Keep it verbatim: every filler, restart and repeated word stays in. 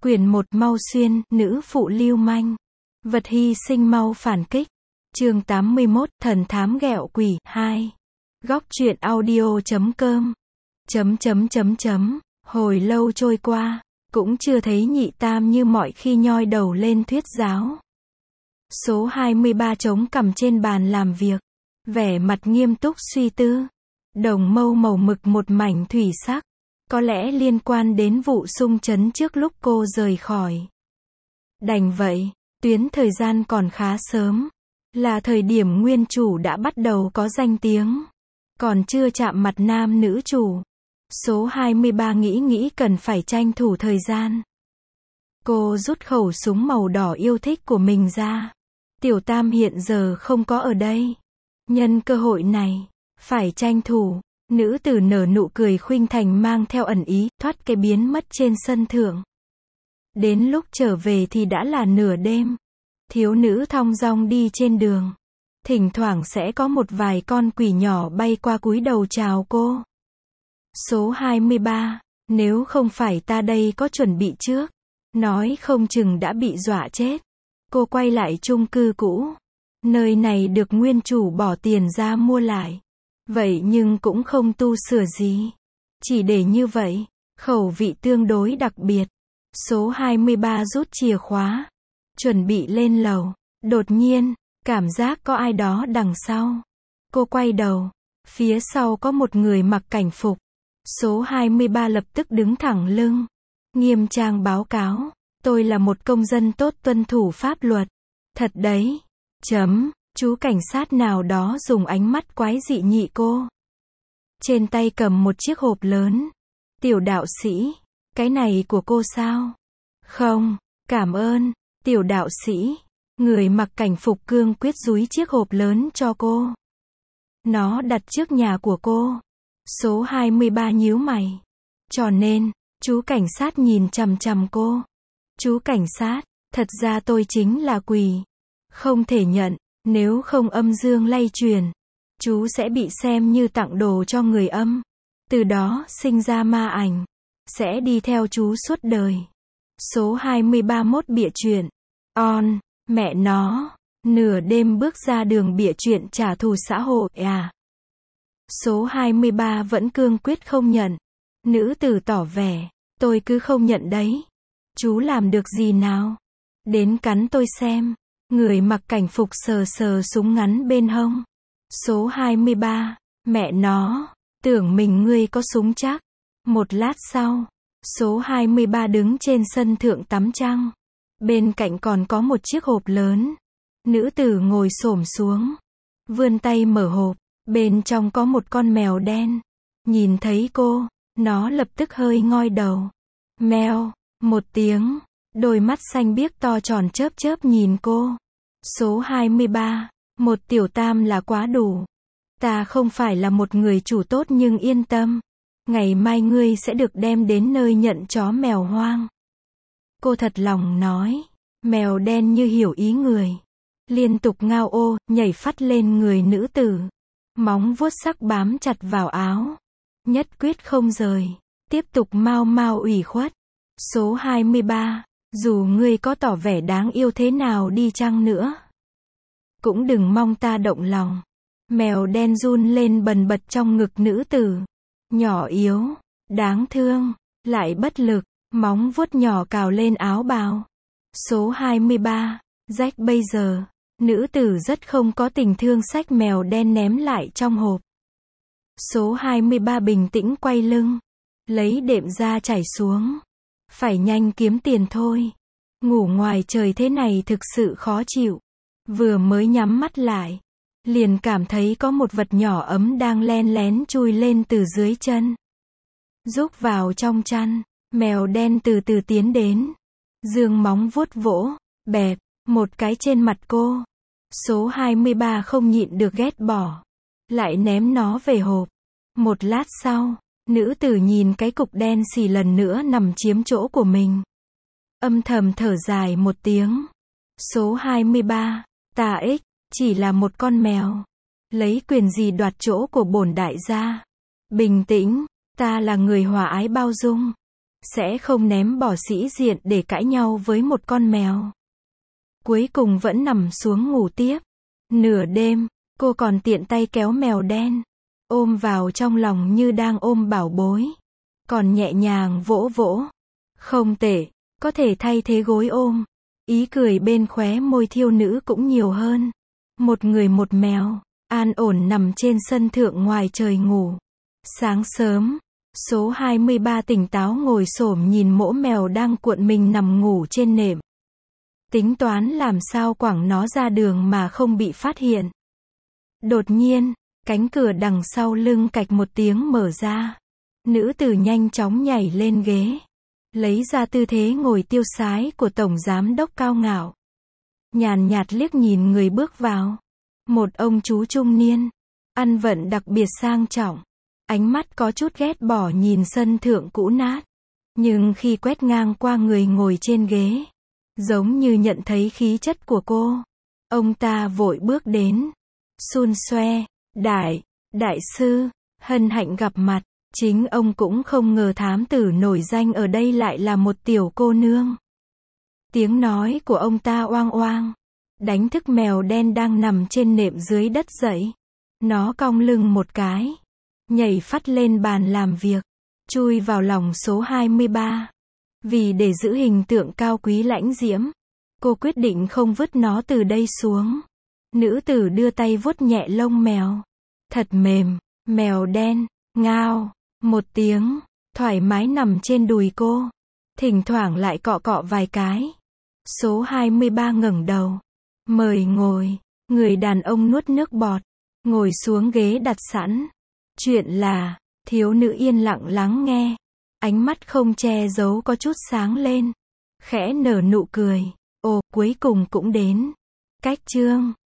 Quyển một Mau Xuyên, nữ phụ lưu manh. Vật hy sinh mau phản kích. Chương tám mươi mốt, thần thám ghẹo quỷ, hai. Góc truyện audio chấm com. Chấm chấm chấm chấm. Hồi lâu trôi qua, cũng chưa thấy nhị tam như mọi khi nhoi đầu lên thuyết giáo. Số hai mươi ba chống cằm trên bàn làm việc, vẻ mặt nghiêm túc suy tư. Đồng mâu màu mực một mảnh thủy sắc, có lẽ liên quan đến vụ xung trấn trước lúc cô rời khỏi. Đành vậy, tuyến thời gian còn khá sớm, là thời điểm nguyên chủ đã bắt đầu có danh tiếng, còn chưa chạm mặt nam nữ chủ. Số hai mươi ba nghĩ nghĩ cần phải tranh thủ thời gian. Cô rút khẩu súng màu đỏ yêu thích của mình ra. Tiểu tam hiện giờ không có ở đây. Nhân cơ hội này, phải tranh thủ. Nữ tử nở nụ cười khuynh thành mang theo ẩn ý, thoát cái biến mất trên sân thượng. Đến lúc trở về thì đã là nửa đêm. Thiếu nữ thong dong đi trên đường. Thỉnh thoảng sẽ có một vài con quỷ nhỏ bay qua cúi đầu chào cô. Số hai mươi ba, nếu không phải ta đây có chuẩn bị trước, nói không chừng đã bị dọa chết. Cô quay lại chung cư cũ. Nơi này được nguyên chủ bỏ tiền ra mua lại. Vậy nhưng cũng không tu sửa gì. Chỉ để như vậy, khẩu vị tương đối đặc biệt. Số hai mươi ba rút chìa khóa, chuẩn bị lên lầu. Đột nhiên, cảm giác có ai đó đằng sau. Cô quay đầu, phía sau có một người mặc cảnh phục. Số hai mươi ba lập tức đứng thẳng lưng, nghiêm trang báo cáo, tôi là một công dân tốt tuân thủ pháp luật. Thật đấy. Chấm. Chú cảnh sát nào đó dùng ánh mắt quái dị nhị cô. Trên tay cầm một chiếc hộp lớn. Tiểu đạo sĩ, cái này của cô sao? Không, cảm ơn. Tiểu đạo sĩ. Người mặc cảnh phục cương quyết dúi chiếc hộp lớn cho cô. Nó đặt trước nhà của cô. Số hai mươi ba nhíu mày. Cho nên, chú cảnh sát nhìn chằm chằm cô. Chú cảnh sát, thật ra tôi chính là quỷ. Không thể nhận. Nếu không âm dương lay truyền, chú sẽ bị xem như tặng đồ cho người âm. Từ đó sinh ra ma ảnh, sẽ đi theo chú suốt đời. Số hai mươi ba mốt bịa chuyện. On, mẹ nó, nửa đêm bước ra đường bịa chuyện trả thù xã hội à. Số hai mươi ba vẫn cương quyết không nhận. Nữ tử tỏ vẻ, tôi cứ không nhận đấy. Chú làm được gì nào? Đến cắn tôi xem. Người mặc cảnh phục sờ sờ súng ngắn bên hông. Số hai mươi ba, mẹ nó, tưởng mình ngươi có súng chắc. Một lát sau, số hai mươi ba đứng trên sân thượng tắm trăng. Bên cạnh còn có một chiếc hộp lớn. Nữ tử ngồi xổm xuống, vươn tay mở hộp, bên trong có một con mèo đen. Nhìn thấy cô, nó lập tức hơi ngoi đầu. Mèo, một tiếng, đôi mắt xanh biếc to tròn chớp chớp nhìn cô. Số hai mươi ba, một tiểu tam là quá đủ. Ta không phải là một người chủ tốt nhưng yên tâm. Ngày mai ngươi sẽ được đem đến nơi nhận chó mèo hoang. Cô thật lòng nói. Mèo đen như hiểu ý người. Liên tục ngao ô, nhảy phắt lên người nữ tử. Móng vuốt sắc bám chặt vào áo. Nhất quyết không rời. Tiếp tục mau mau ủy khuất. Số hai mươi ba. Dù ngươi có tỏ vẻ đáng yêu thế nào đi chăng nữa, cũng đừng mong ta động lòng. Mèo đen run lên bần bật trong ngực nữ tử. Nhỏ yếu, đáng thương, lại bất lực, móng vuốt nhỏ cào lên áo bào. Số hai mươi ba, rách bây giờ. Nữ tử rất không có tình thương xách mèo đen ném lại trong hộp. Số hai mươi ba bình tĩnh quay lưng, lấy đệm ra chảy xuống. Phải nhanh kiếm tiền thôi. Ngủ ngoài trời thế này thực sự khó chịu. Vừa mới nhắm mắt lại, liền cảm thấy có một vật nhỏ ấm đang len lén chui lên từ dưới chân. Rúc vào trong chăn, mèo đen từ từ tiến đến. Giương móng vuốt vỗ, bẹp, một cái trên mặt cô. Số hai mươi ba không nhịn được ghét bỏ. Lại ném nó về hộp. Một lát sau, nữ tử nhìn cái cục đen xì lần nữa nằm chiếm chỗ của mình. Âm thầm thở dài một tiếng. Số hai mươi ba, ta ích, chỉ là một con mèo. Lấy quyền gì đoạt chỗ của bổn đại gia. Bình tĩnh, ta là người hòa ái bao dung. sẽ không ném bỏ sĩ diện để cãi nhau với một con mèo. Cuối cùng vẫn nằm xuống ngủ tiếp. Nửa đêm, cô còn tiện tay kéo mèo đen, ôm vào trong lòng như đang ôm bảo bối. Còn nhẹ nhàng vỗ vỗ. Không tệ, có thể thay thế gối ôm. Ý cười bên khóe môi thiếu nữ cũng nhiều hơn. Một người một mèo, an ổn nằm trên sân thượng ngoài trời ngủ. Sáng sớm, số hai mươi ba tỉnh táo ngồi xổm nhìn mỗ mèo đang cuộn mình nằm ngủ trên nệm. Tính toán làm sao quẳng nó ra đường mà không bị phát hiện. Đột nhiên, cánh cửa đằng sau lưng cạch một tiếng mở ra. Nữ tử nhanh chóng nhảy lên ghế, lấy ra tư thế ngồi tiêu sái của tổng giám đốc cao ngạo. Nhàn nhạt liếc nhìn người bước vào. Một ông chú trung niên, ăn vận đặc biệt sang trọng. Ánh mắt có chút ghét bỏ nhìn sân thượng cũ nát. Nhưng khi quét ngang qua người ngồi trên ghế, giống như nhận thấy khí chất của cô, ông ta vội bước đến. Xun xoe, đại, đại sư, hân hạnh gặp mặt. Chính ông cũng không ngờ thám tử nổi danh ở đây lại là một tiểu cô nương. Tiếng nói của ông ta oang oang, đánh thức mèo đen đang nằm trên nệm dưới đất dậy. Nó cong lưng một cái, nhảy phắt lên bàn làm việc, chui vào lòng số hai mươi ba. Vì để giữ hình tượng cao quý lãnh diễm, cô quyết định không vứt nó từ đây xuống. Nữ tử đưa tay vuốt nhẹ lông mèo. Thật mềm, mèo đen, ngao, một tiếng, thoải mái nằm trên đùi cô. Thỉnh thoảng lại cọ cọ vài cái. Số hai mươi ba ngẩng đầu. Mời ngồi. Người đàn ông nuốt nước bọt, ngồi xuống ghế đặt sẵn. Chuyện là, thiếu nữ yên lặng lắng nghe. Ánh mắt không che giấu có chút sáng lên. Khẽ nở nụ cười. Ồ, cuối cùng cũng đến. Cách chương